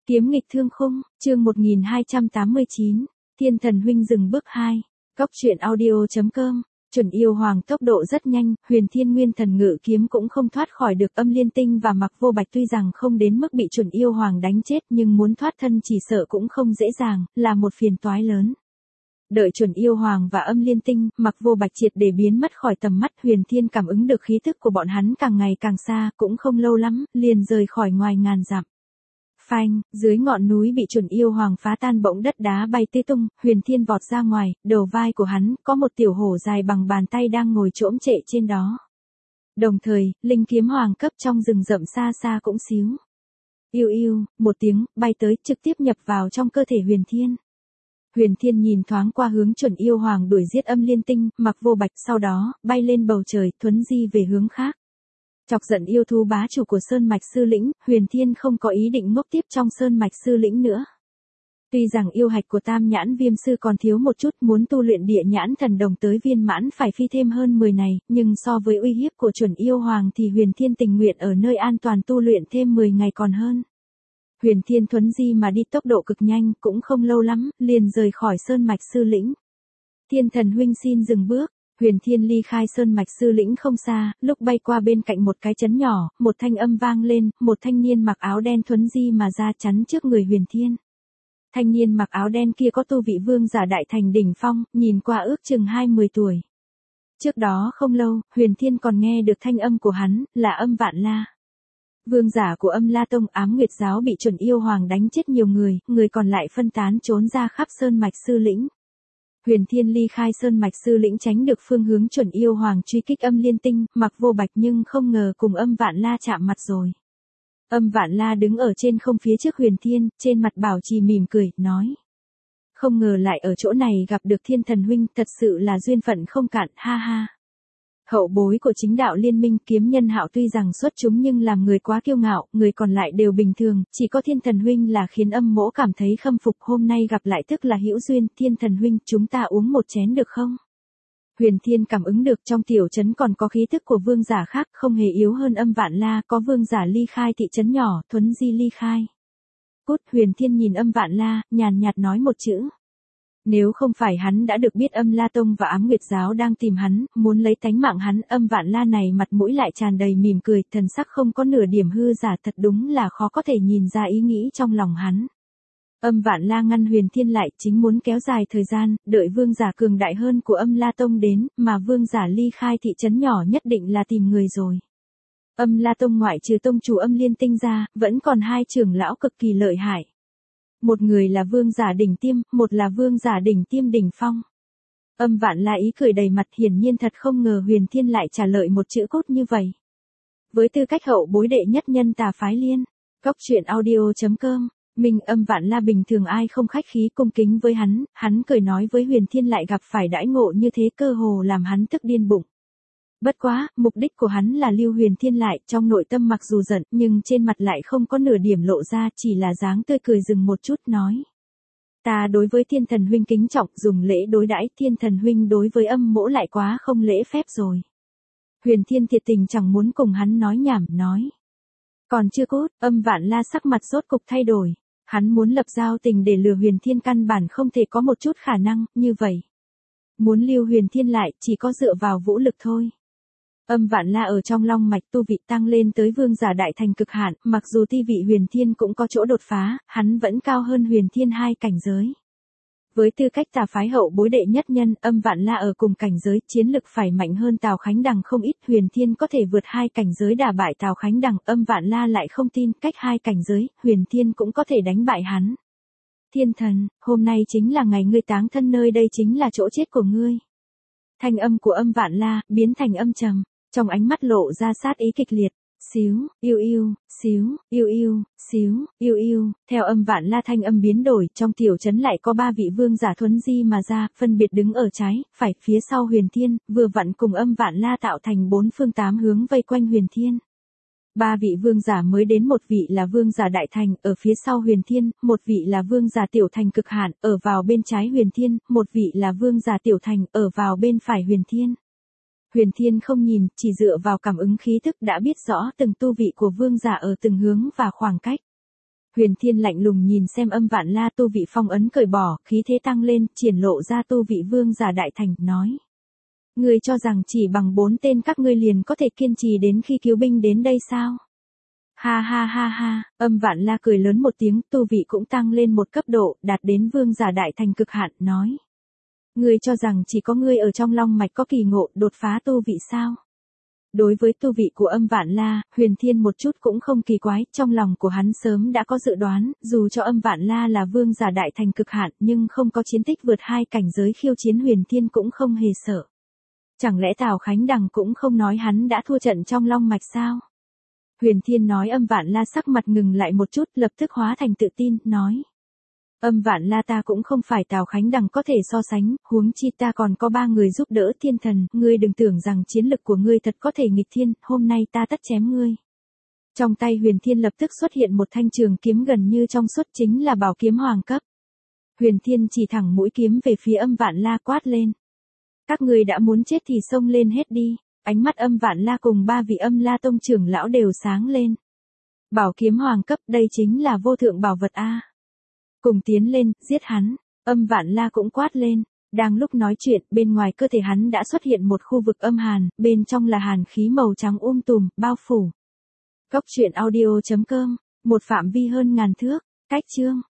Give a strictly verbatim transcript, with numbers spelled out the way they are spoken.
Kiếm nghịch thương khung, chương một nghìn hai trăm tám mươi chín, Thiên Thần Huynh dừng bước hai, Cóc truyện audio.com, chuẩn yêu hoàng tốc độ rất nhanh, Huyền Thiên Nguyên Thần Ngự kiếm cũng không thoát khỏi được Âm Liên Tinh và Mặc Vô Bạch tuy rằng không đến mức bị chuẩn yêu hoàng đánh chết nhưng muốn thoát thân chỉ sợ cũng không dễ dàng, là một phiền toái lớn. Đợi chuẩn yêu hoàng và Âm Liên Tinh, Mặc Vô Bạch triệt để biến mất khỏi tầm mắt, Huyền Thiên cảm ứng được khí thức của bọn hắn càng ngày càng xa, cũng không lâu lắm, liền rời khỏi ngoài ngàn dặm. Phanh, dưới ngọn núi bị chuẩn yêu hoàng phá tan bỗng đất đá bay tê tung, Huyền Thiên vọt ra ngoài, đầu vai của hắn có một tiểu hổ dài bằng bàn tay đang ngồi chỗm trệ trên đó. Đồng thời, linh kiếm hoàng cấp trong rừng rậm xa xa cũng xíu. Yêu yêu, một tiếng, bay tới, trực tiếp nhập vào trong cơ thể Huyền Thiên. Huyền Thiên nhìn thoáng qua hướng chuẩn yêu hoàng đuổi giết Âm Liên Tinh, Mặc Vô Bạch, sau đó, bay lên bầu trời, thuấn di về hướng khác. Chọc giận yêu thú bá chủ của Sơn Mạch Sư Lĩnh, Huyền Thiên không có ý định ngốc tiếp trong Sơn Mạch Sư Lĩnh nữa. Tuy rằng yêu hạch của Tam Nhãn Viêm Sư còn thiếu một chút, muốn tu luyện địa nhãn thần đồng tới viên mãn phải phi thêm hơn mười ngày, nhưng so với uy hiếp của chuẩn yêu hoàng thì Huyền Thiên tình nguyện ở nơi an toàn tu luyện thêm mười ngày còn hơn. Huyền Thiên thuấn di mà đi tốc độ cực nhanh, cũng không lâu lắm, liền rời khỏi Sơn Mạch Sư Lĩnh. Thiên Thần Huynh xin dừng bước. Huyền Thiên ly khai Sơn Mạch Sư Lĩnh không xa, lúc bay qua bên cạnh một cái trấn nhỏ, một thanh âm vang lên, một thanh niên mặc áo đen thuấn di mà ra chắn trước người Huyền Thiên. Thanh niên mặc áo đen kia có tu vị vương giả đại thành đỉnh phong, nhìn qua ước chừng hai mươi tuổi. Trước đó không lâu, Huyền Thiên còn nghe được thanh âm của hắn, là Âm Vạn La. Vương giả của Âm La Tông Ám Nguyệt Giáo bị chuẩn yêu hoàng đánh chết nhiều người, người còn lại phân tán trốn ra khắp Sơn Mạch Sư Lĩnh. Huyền Thiên ly khai Sơn Mạch Sư Lĩnh tránh được phương hướng chuẩn yêu hoàng truy kích Âm Liên Tinh, Mặc Vô Bạch nhưng không ngờ cùng Âm Vạn La chạm mặt rồi. Âm Vạn La đứng ở trên không phía trước Huyền Thiên, trên mặt bảo trì mỉm cười, nói. Không ngờ lại ở chỗ này gặp được Thiên Thần Huynh, thật sự là duyên phận không cạn, ha ha. Hậu bối của chính đạo liên minh Kiếm Nhân Hạo tuy rằng xuất chúng nhưng làm người quá kiêu ngạo, người còn lại đều bình thường, chỉ có Thiên Thần Huynh là khiến Âm Mỗ cảm thấy khâm phục, hôm nay gặp lại tức là hữu duyên, Thiên Thần Huynh, chúng ta uống một chén được không? Huyền Thiên cảm ứng được trong tiểu trấn còn có khí thức của vương giả khác, không hề yếu hơn Âm Vạn La, có vương giả ly khai thị trấn nhỏ, thuấn di ly khai. Cút, Huyền Thiên nhìn Âm Vạn La, nhàn nhạt nói một chữ. Nếu không phải hắn đã được biết Âm La Tông và Ám Nguyệt Giáo đang tìm hắn, muốn lấy tánh mạng hắn, Âm Vạn La này mặt mũi lại tràn đầy mỉm cười, thần sắc không có nửa điểm hư giả, thật đúng là khó có thể nhìn ra ý nghĩ trong lòng hắn. Âm Vạn La ngăn Huyền Thiên lại, chính muốn kéo dài thời gian, đợi vương giả cường đại hơn của Âm La Tông đến, mà vương giả ly khai thị trấn nhỏ nhất định là tìm người rồi. Âm La Tông ngoại trừ tông chủ Âm Liên Tinh ra, vẫn còn hai trưởng lão cực kỳ lợi hại. Một người là vương giả đỉnh tiêm, một là vương giả đỉnh tiêm đỉnh phong. Âm Vạn La ý cười đầy mặt, hiển nhiên thật không ngờ Huyền Thiên lại trả lời một chữ cốt như vậy. Với tư cách hậu bối đệ nhất nhân Tà Phái Liên, Cóc truyện audio.com, mình Âm Vạn La bình thường ai không khách khí cung kính với hắn, hắn cười nói với Huyền Thiên lại gặp phải đãi ngộ như thế cơ hồ làm hắn tức điên bụng. Bất quá, mục đích của hắn là lưu Huyền Thiên lại, trong nội tâm mặc dù giận, nhưng trên mặt lại không có nửa điểm lộ ra, chỉ là dáng tươi cười dừng một chút nói. Ta đối với Thiên Thần Huynh kính trọng, dùng lễ đối đãi, Thiên Thần Huynh đối với Âm Mỗ lại quá không lễ phép rồi. Huyền Thiên thiệt tình chẳng muốn cùng hắn nói nhảm, nói. Còn chưa cốt, Âm Vạn La sắc mặt rốt cục thay đổi. Hắn muốn lập giao tình để lừa Huyền Thiên căn bản không thể có một chút khả năng, như vậy. Muốn lưu Huyền Thiên lại, chỉ có dựa vào vũ lực thôi. Âm Vạn La ở trong long mạch tu vị tăng lên tới vương giả đại thành cực hạn, mặc dù ti vị Huyền Thiên cũng có chỗ đột phá, hắn vẫn cao hơn Huyền Thiên hai cảnh giới. Với tư cách Tà Phái hậu bối đệ nhất nhân, Âm Vạn La ở cùng cảnh giới, chiến lực phải mạnh hơn Tào Khánh Đằng không ít, Huyền Thiên có thể vượt hai cảnh giới đả bại Tào Khánh Đằng, Âm Vạn La lại không tin, cách hai cảnh giới, Huyền Thiên cũng có thể đánh bại hắn. Thiên thần, hôm nay chính là ngày ngươi táng thân, nơi đây chính là chỗ chết của ngươi. Thanh âm của Âm Vạn La biến thành âm trầm. Trong ánh mắt lộ ra sát ý kịch liệt, xíu, yêu yêu, xíu, yêu yêu, xíu, yêu yêu, theo Âm Vạn La thanh âm biến đổi, trong tiểu trấn lại có ba vị vương giả thuấn di mà ra, phân biệt đứng ở trái, phải, phía sau Huyền Thiên, vừa vặn cùng Âm Vạn La tạo thành bốn phương tám hướng vây quanh Huyền Thiên. Ba vị vương giả mới đến, một vị là vương giả đại thành, ở phía sau Huyền Thiên, một vị là vương giả tiểu thành cực hạn, ở vào bên trái Huyền Thiên, một vị là vương giả tiểu thành, ở vào bên phải Huyền Thiên. Huyền Thiên không nhìn, chỉ dựa vào cảm ứng khí thức đã biết rõ từng tu vị của vương giả ở từng hướng và khoảng cách. Huyền Thiên lạnh lùng nhìn xem Âm Vạn La, tu vị phong ấn cởi bỏ, khí thế tăng lên, triển lộ ra tu vị vương giả đại thành, nói. Ngươi cho rằng chỉ bằng bốn tên các ngươi liền có thể kiên trì đến khi cứu binh đến đây sao? Ha ha ha ha, Âm Vạn La cười lớn một tiếng, tu vị cũng tăng lên một cấp độ, đạt đến vương giả đại thành cực hạn, nói. Ngươi cho rằng chỉ có ngươi ở trong long mạch có kỳ ngộ, đột phá tu vị sao? Đối với tu vị của Âm Vạn La, Huyền Thiên một chút cũng không kỳ quái, trong lòng của hắn sớm đã có dự đoán, dù cho Âm Vạn La là vương giả đại thành cực hạn nhưng không có chiến tích vượt hai cảnh giới khiêu chiến, Huyền Thiên cũng không hề sợ. Chẳng lẽ Tào Khánh Đằng cũng không nói hắn đã thua trận trong long mạch sao? Huyền Thiên nói. Âm Vạn La sắc mặt ngừng lại một chút, lập tức hóa thành tự tin, nói. Âm Vạn La, ta cũng không phải Tào Khánh Đằng có thể so sánh, huống chi ta còn có ba người giúp đỡ thiên thần, ngươi đừng tưởng rằng chiến lực của ngươi thật có thể nghịch thiên, hôm nay ta tất chém ngươi. Trong tay Huyền Thiên lập tức xuất hiện một thanh trường kiếm gần như trong suốt, chính là bảo kiếm hoàng cấp. Huyền Thiên chỉ thẳng mũi kiếm về phía Âm Vạn La, quát lên. Các ngươi đã muốn chết thì xông lên hết đi. Ánh mắt Âm Vạn La cùng ba vị Âm La tông trưởng lão đều sáng lên. Bảo kiếm hoàng cấp, đây chính là vô thượng bảo vật a. Cùng tiến lên, giết hắn. Âm Vạn La cũng quát lên. Đang lúc nói chuyện, bên ngoài cơ thể hắn đã xuất hiện một khu vực âm hàn, bên trong là hàn khí màu trắng um tùm, bao phủ. Cốc truyện audio chấm com, một phạm vi hơn ngàn thước, cách chương.